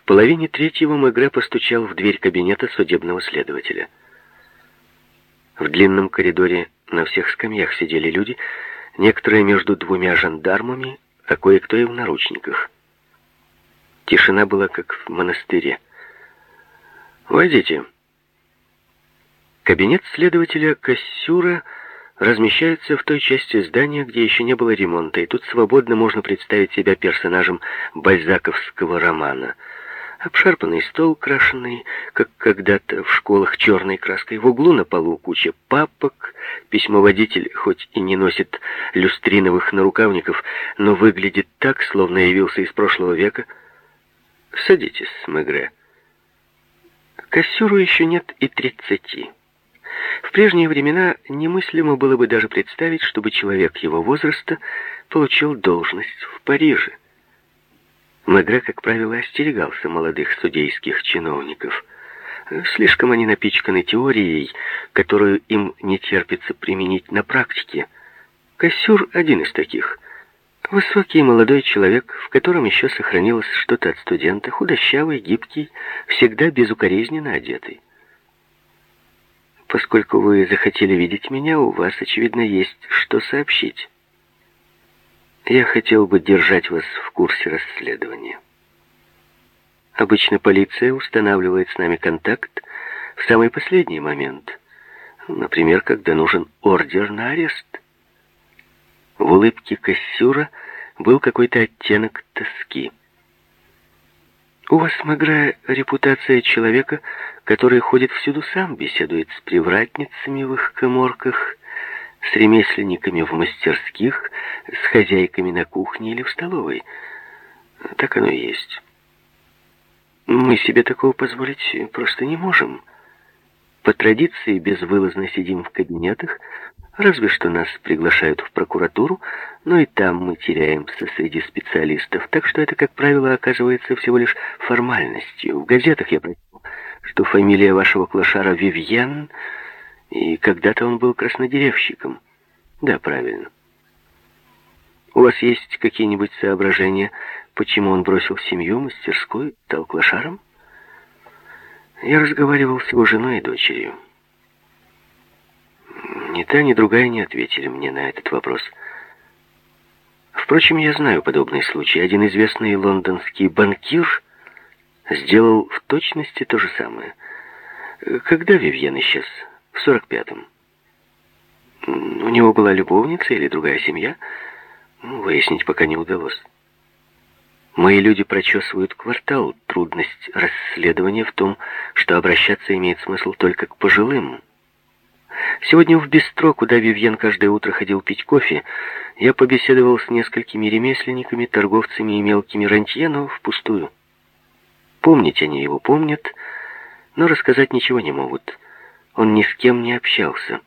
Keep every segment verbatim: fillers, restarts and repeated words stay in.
половине третьего Мегре постучал в дверь кабинета судебного следователя. В длинном коридоре на всех скамьях сидели люди, некоторые между двумя жандармами, а кое-кто и в наручниках. Тишина была как в монастыре. «Войдите». Кабинет следователя Кассюра размещается в той части здания, где еще не было ремонта, и тут свободно можно представить себя персонажем бальзаковского романа. Обшарпанный стол, крашенный, как когда-то в школах, черной краской. В углу на полу куча папок. Письмоводитель хоть и не носит люстриновых нарукавников, но выглядит так, словно явился из прошлого века. «Садитесь, Мегре». Кассюру еще нет и тридцати. В прежние времена немыслимо было бы даже представить, чтобы человек его возраста получил должность в Париже. Мегре, как правило, остерегался молодых судейских чиновников. Слишком они напичканы теорией, которую им не терпится применить на практике. Кассюр один из таких. Высокий молодой человек, в котором еще сохранилось что-то от студента, худощавый, гибкий, всегда безукоризненно одетый. Поскольку вы захотели видеть меня, у вас, очевидно, есть что сообщить. Я хотел бы держать вас в курсе расследования. Обычно полиция устанавливает с нами контакт в самый последний момент. Например, когда нужен ордер на арест. В улыбке Кассюра был какой-то оттенок тоски. У вас, Мегре, репутация человека, который ходит всюду сам, беседует с привратницами в их каморках, с ремесленниками в мастерских, с хозяйками на кухне или в столовой. Так оно и есть. Мы себе такого позволить просто не можем. По традиции безвылазно сидим в кабинетах, разве что нас приглашают в прокуратуру, но и там мы теряемся среди специалистов, так что это, как правило, оказывается всего лишь формальностью. В газетах я прочел, что фамилия вашего клошара Вивьен, и когда-то он был краснодеревщиком. Да, правильно. У вас есть какие-нибудь соображения, почему он бросил семью, мастерскую, стал клошаром? Я разговаривал с его женой и дочерью. Ни та, ни другая не ответили мне на этот вопрос. Впрочем, я знаю подобный случай. Один известный лондонский банкир сделал в точности то же самое. Когда Вивьен исчез? В сорок пятом. У него была любовница или другая семья? Выяснить пока не удалось. Мои люди прочесывают квартал. Трудность расследования в том, что обращаться имеет смысл только к пожилым. Сегодня в бистро, куда Вивьен каждое утро ходил пить кофе, я побеседовал с несколькими ремесленниками, торговцами и мелкими рантье, но впустую. Помнить они его помнят, но рассказать ничего не могут. Он ни с кем не общался.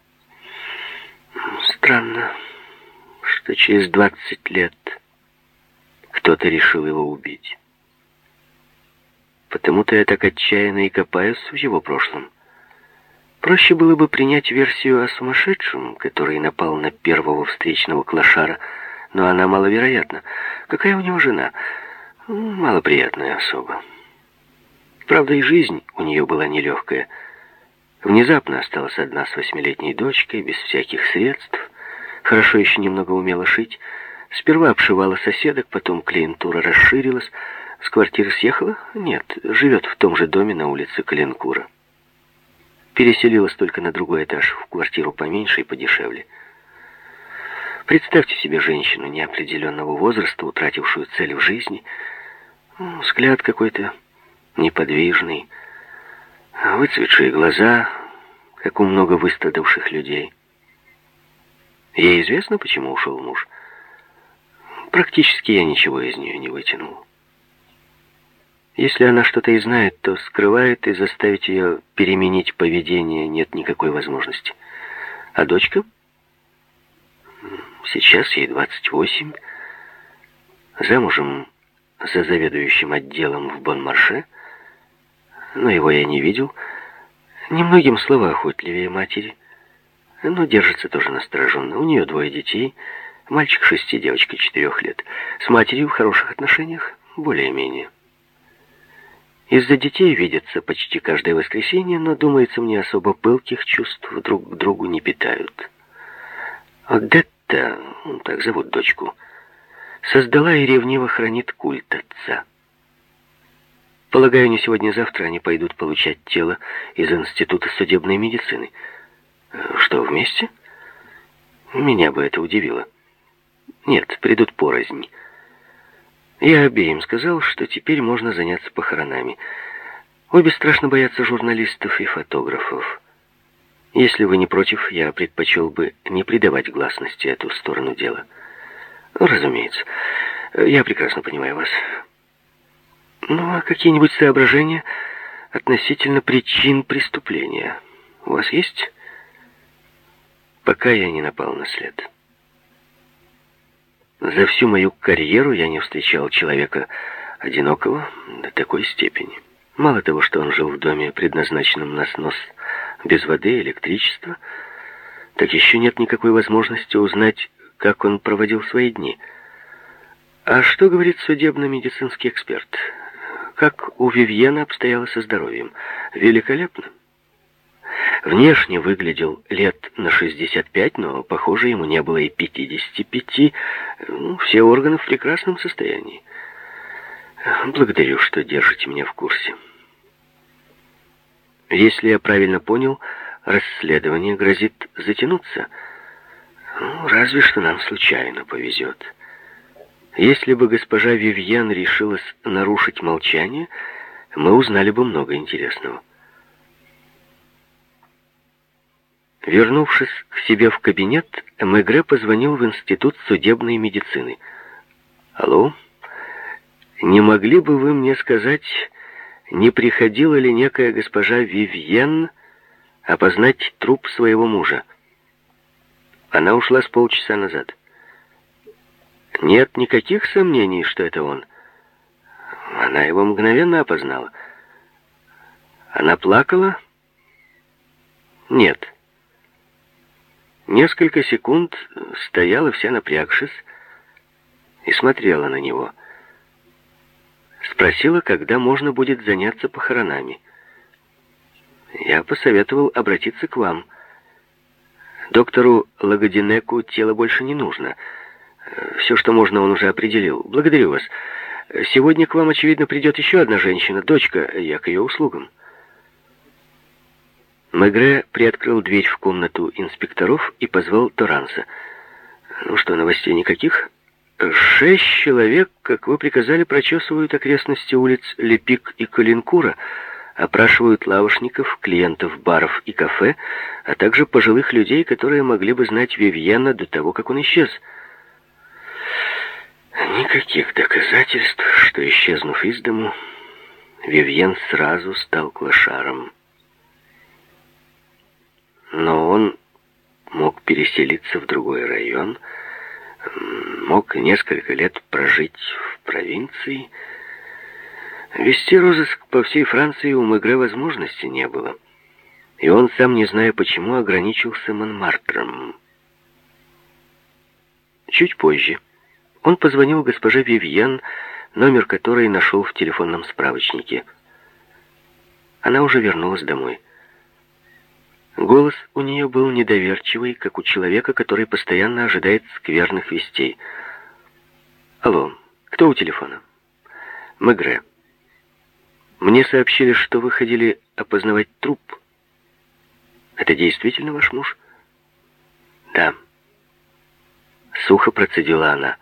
Странно, что через двадцать лет кто-то решил его убить. Потому-то я так отчаянно и копаюсь в его прошлом. Проще было бы принять версию о сумасшедшем, который напал на первого встречного клошара, но она маловероятна. Какая у него жена? Малоприятная особа. Правда, и жизнь у нее была нелегкая. Внезапно осталась одна с восьмилетней дочкой, без всяких средств. Хорошо еще немного умела шить. Сперва обшивала соседок, потом клиентура расширилась. С квартиры съехала? Нет, живет в том же доме на улице Каленкура. Переселилась только на другой этаж, в квартиру поменьше и подешевле. Представьте себе женщину неопределенного возраста, утратившую цель в жизни. Взгляд какой-то неподвижный, выцветшие глаза, как у много выстрадавших людей. Ей известно, почему ушел муж? Практически я ничего из нее не вытянул. Если она что-то и знает, то скрывает, и заставить ее переменить поведение нет никакой возможности. А дочка? Сейчас ей двадцать восемь. Замужем за заведующим отделом в Бон-Марше. Но его я не видел. Немногим словоохотливее матери. Но держится тоже настороженно. У нее двое детей. Мальчик шести, девочка четырех лет. С матерью в хороших отношениях, более-менее. Из-за детей видятся почти каждое воскресенье, но, думается мне, особо пылких чувств друг к другу не питают. Одетта, так зовут дочку, создала и ревниво хранит культ отца. Полагаю, не сегодня-завтра они пойдут получать тело из Института судебной медицины. Что, вместе? Меня бы это удивило. Нет, придут порознь. Я обеим сказал, что теперь можно заняться похоронами. Обе страшно боятся журналистов и фотографов. Если вы не против, я предпочел бы не придавать гласности эту сторону дела. Разумеется, я прекрасно понимаю вас. Ну, а какие-нибудь соображения относительно причин преступления у вас есть? Пока я не напал на след. За всю мою карьеру я не встречал человека одинокого до такой степени. Мало того, что он жил в доме, предназначенном на снос, без воды и электричества, так еще нет никакой возможности узнать, как он проводил свои дни. А что говорит судебно-медицинский эксперт? Как у Вивьена обстояло со здоровьем? Великолепно. Внешне выглядел лет на шестьдесят пять, но, похоже, ему не было и пятидесяти пяти. Ну, все органы в прекрасном состоянии. Благодарю, что держите меня в курсе. Если я правильно понял, расследование грозит затянуться. Ну, разве что нам случайно повезет. Если бы госпожа Вивьен решилась нарушить молчание, мы узнали бы много интересного. Вернувшись к себе в кабинет, Мегре позвонил в Институт судебной медицины. «Алло, не могли бы вы мне сказать, не приходила ли некая госпожа Вивьен опознать труп своего мужа? Она ушла с полчаса назад. Нет никаких сомнений, что это он. Она его мгновенно опознала. Она плакала? Нет. Несколько секунд стояла вся напрягшись и смотрела на него. Спросила, когда можно будет заняться похоронами. Я посоветовал обратиться к вам. Доктору Лагодинеку тело больше не нужно. Все, что можно, он уже определил. Благодарю вас. Сегодня к вам, очевидно, придет еще одна женщина, дочка, я к ее услугам. Мегре приоткрыл дверь в комнату инспекторов и позвал Торанса. «Ну что, новостей никаких?» «Шесть человек, как вы приказали, прочесывают окрестности улиц Лепик и Калинкура, опрашивают лавочников, клиентов баров и кафе, а также пожилых людей, которые могли бы знать Вивьена до того, как он исчез». Никаких доказательств, что, исчезнув из дому, Вивьен сразу стал клошаром. Но он мог переселиться в другой район, мог несколько лет прожить в провинции. Вести розыск по всей Франции у Мегре возможности не было. И он, сам не зная почему, ограничился Монмартром. Чуть позже он позвонил госпоже Вивьен, номер которой нашел в телефонном справочнике. Она уже вернулась домой. Голос у нее был недоверчивый, как у человека, который постоянно ожидает скверных вестей. «Алло, кто у телефона?» «Мегре. Мне сообщили, что вы ходили опознавать труп. Это действительно ваш муж?» «Да». Сухо процедила она.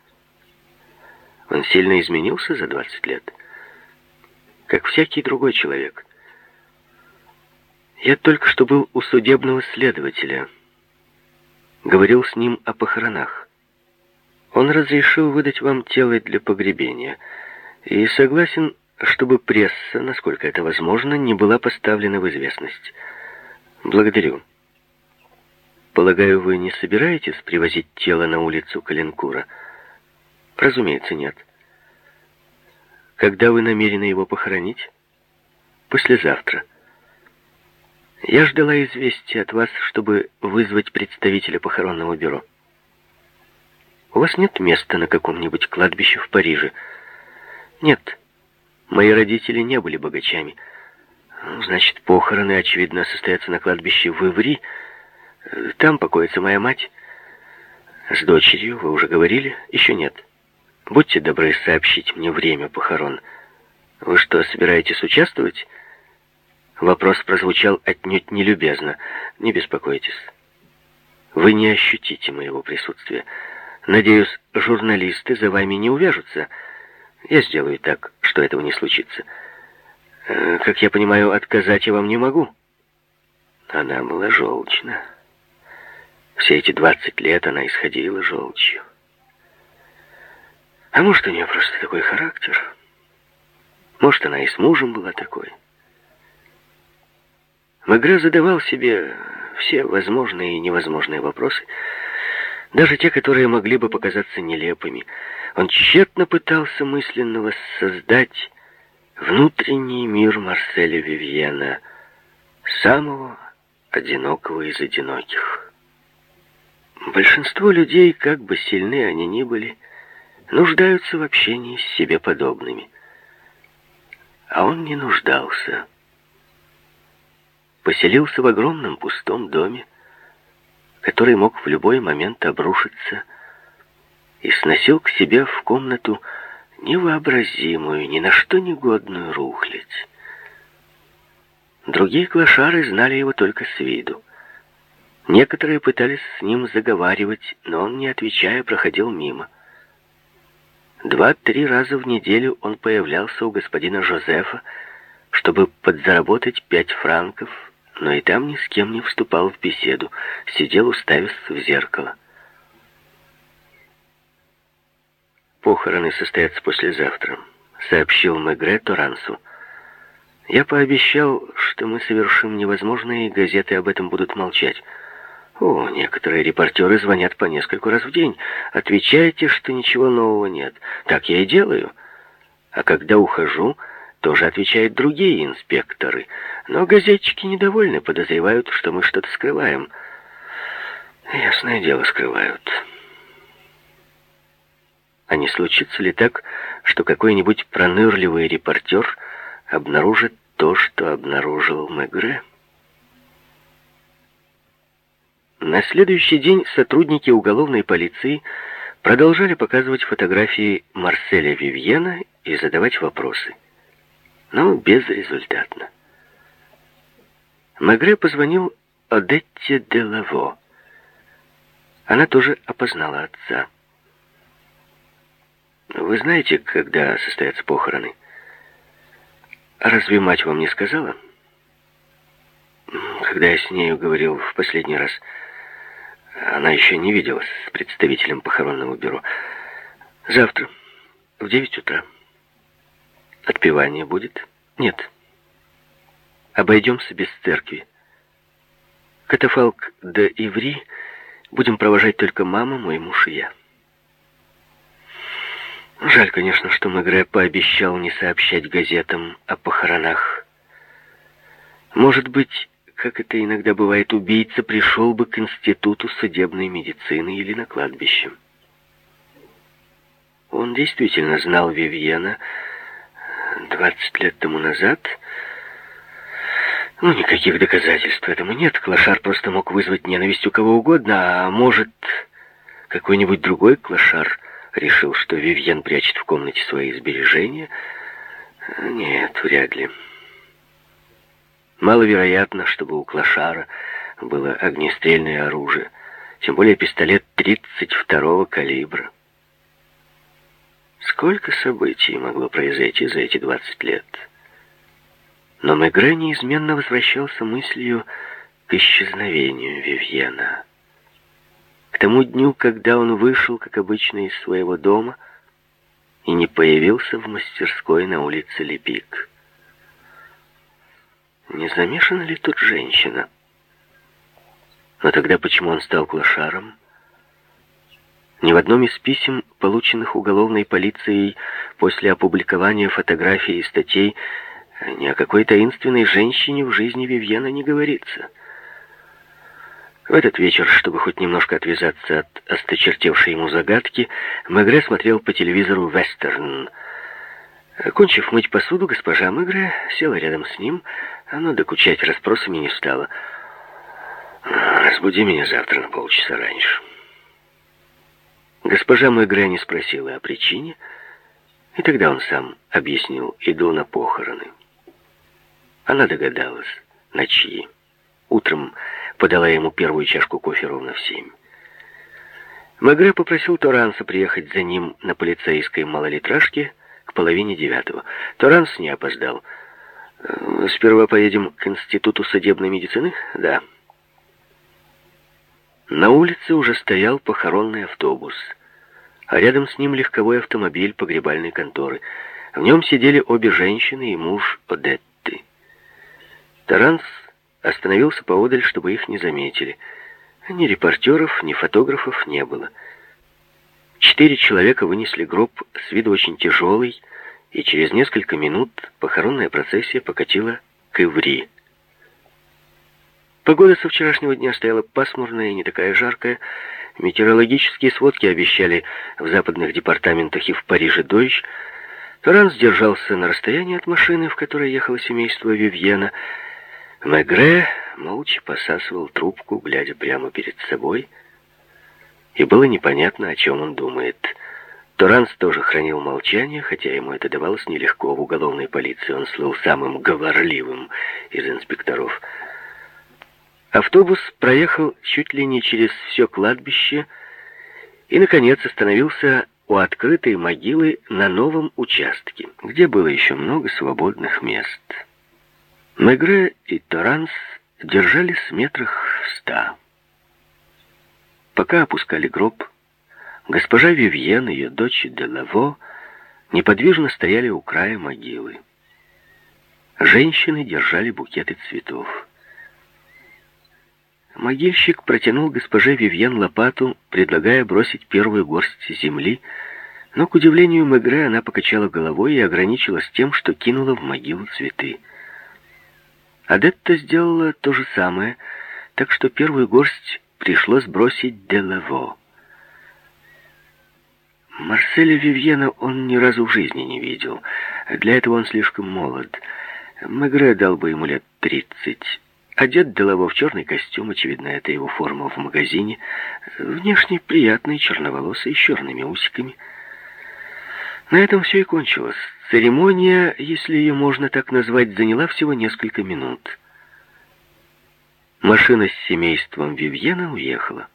«Он сильно изменился за двадцать лет, как всякий другой человек. Я только что был у судебного следователя. Говорил с ним о похоронах. Он разрешил выдать вам тело для погребения и согласен, чтобы пресса, насколько это возможно, не была поставлена в известность. Благодарю. Полагаю, вы не собираетесь привозить тело на улицу Калинкура?» «Разумеется, нет». «Когда вы намерены его похоронить?» «Послезавтра. Я ждала известия от вас, чтобы вызвать представителя похоронного бюро. У вас нет места на каком-нибудь кладбище в Париже?» «Нет. Мои родители не были богачами. Значит, похороны, очевидно, состоятся на кладбище в Иври. Там покоится моя мать. С дочерью вы уже говорили? Еще нет. Будьте добры сообщить мне время похорон. Вы что, собираетесь участвовать? Вопрос прозвучал отнюдь нелюбезно. Не беспокойтесь. Вы не ощутите моего присутствия. Надеюсь, журналисты за вами не увяжутся. Я сделаю так, что этого не случится. Как я понимаю, отказать я вам не могу. Она была желчна. Все эти двадцать лет она исходила желчью. А может, у нее просто такой характер. Может, она и с мужем была такой. Мегре задавал себе все возможные и невозможные вопросы, даже те, которые могли бы показаться нелепыми. Он тщетно пытался мысленно воссоздать внутренний мир Марселя Вивьена, самого одинокого из одиноких. Большинство людей, как бы сильны они ни были, нуждаются в общении с себе подобными. А он не нуждался. Поселился в огромном пустом доме, который мог в любой момент обрушиться, и сносил к себе в комнату невообразимую, ни на что негодную рухлядь. Другие клошары знали его только с виду. Некоторые пытались с ним заговаривать, но он, не отвечая, проходил мимо. Два-три раза в неделю он появлялся у господина Жозефа, чтобы подзаработать пять франков, но и там ни с кем не вступал в беседу, сидел, уставясь в зеркало. «Похороны состоятся послезавтра», — сообщил Мегре Торансу. «Я пообещал, что мы совершим невозможное, и газеты об этом будут молчать. О, некоторые репортеры звонят по нескольку раз в день. Отвечайте, что ничего нового нет. Так я и делаю. А когда ухожу, тоже отвечают другие инспекторы. Но газетчики недовольны, подозревают, что мы что-то скрываем. Ясное дело, скрывают. А не случится ли так, что какой-нибудь пронырливый репортер обнаружит то, что обнаружил Мегре? На следующий день сотрудники уголовной полиции продолжали показывать фотографии Марселя Вивьена и задавать вопросы. Но безрезультатно. Мегре позвонил Одетте де Лаво. Она тоже опознала отца. «Вы знаете, когда состоятся похороны? Разве мать вам не сказала?» «Когда я с нею говорил в последний раз, она еще не виделась с представителем похоронного бюро. Завтра, в девять утра. Отпевание будет? Нет. Обойдемся без церкви. Катафалк до Иври будем провожать только мама, мой муж и я». Жаль, конечно, что Мегре пообещал не сообщать газетам о похоронах. Может быть, как это иногда бывает, убийца пришел бы к институту судебной медицины или на кладбище. Он действительно знал Вивьена двадцать лет тому назад. Ну, никаких доказательств этому нет. Клошар просто мог вызвать ненависть у кого угодно, а может, какой-нибудь другой клошар решил, что Вивьен прячет в комнате свои сбережения? Нет, вряд ли. Маловероятно, чтобы у клошара было огнестрельное оружие, тем более пистолет тридцать второго калибра. Сколько событий могло произойти за эти двадцать лет? Но Мегре неизменно возвращался мыслью к исчезновению Вивьена. К тому дню, когда он вышел, как обычно, из своего дома и не появился в мастерской на улице Лепик. Не замешана ли тут женщина? Но тогда почему он стал клошаром? Ни в одном из писем, полученных уголовной полицией после опубликования фотографий и статей, ни о какой таинственной женщине в жизни Вивьена не говорится. В этот вечер, чтобы хоть немножко отвязаться от осточертевшей ему загадки, Мегре смотрел по телевизору вестерн. Окончив мыть посуду, госпожа Мегре села рядом с ним, но докучать расспросами не стала. «Разбуди меня завтра на полчаса раньше». Госпожа Мегре не спросила о причине, и тогда он сам объяснил: иду на похороны. Она догадалась, на чьи. Утром подала ему первую чашку кофе ровно в семь. Мегре попросил Торанса приехать за ним на полицейской малолитражке к половине девятого. Торанс не опоздал. «Сперва поедем к Институту судебной медицины?» «Да». На улице уже стоял похоронный автобус, а рядом с ним легковой автомобиль погребальной конторы. В нем сидели обе женщины и муж Одетты. Торанс остановился поодаль, чтобы их не заметили. Ни репортеров, ни фотографов не было. Четыре человека вынесли гроб с виду очень тяжелый, и через несколько минут похоронная процессия покатила к Иври. Погода со вчерашнего дня стояла пасмурная и не такая жаркая. Метеорологические сводки обещали в западных департаментах и в Париже дождь. Торанс держался на расстоянии от машины, в которой ехало семейство Вивьена. Мегре молча посасывал трубку, глядя прямо перед собой, и было непонятно, о чем он думает. Торанс тоже хранил молчание, хотя ему это давалось нелегко. В уголовной полиции он слыл самым говорливым из инспекторов. Автобус проехал чуть ли не через все кладбище и, наконец, остановился у открытой могилы на новом участке, где было еще много свободных мест. Мегре и Торанс держались в метрах в ста. Пока опускали гроб, госпожа Вивьен и ее дочь Делаво неподвижно стояли у края могилы. Женщины держали букеты цветов. Могильщик протянул госпоже Вивьен лопату, предлагая бросить первую горсть земли, но, к удивлению Мегре, она покачала головой и ограничилась тем, что кинула в могилу цветы. Одетта сделала то же самое, так что первую горсть пришлось бросить Делаво. Марселя Вивьена он ни разу в жизни не видел. Для этого он слишком молод. Мегре дал бы ему лет тридцать. Одет Делаво в черный костюм, очевидно, это его форма в магазине. Внешне приятный, черноволосый, с черными усиками. На этом все и кончилось. Церемония, если ее можно так назвать, заняла всего несколько минут. Машина с семейством Вивьена уехала.